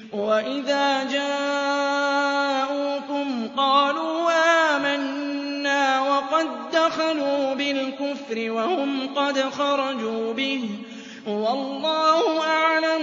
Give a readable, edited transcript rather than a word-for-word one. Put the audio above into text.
وَإِذَا جَاءُوكُمْ قَالُوا آمَنَّا وَقَد دَّخَلُوا بِالْكُفْرِ وَهُمْ قَدْ خَرَجُوا بِهِ ۚ وَاللَّهُ أَعْلَمُ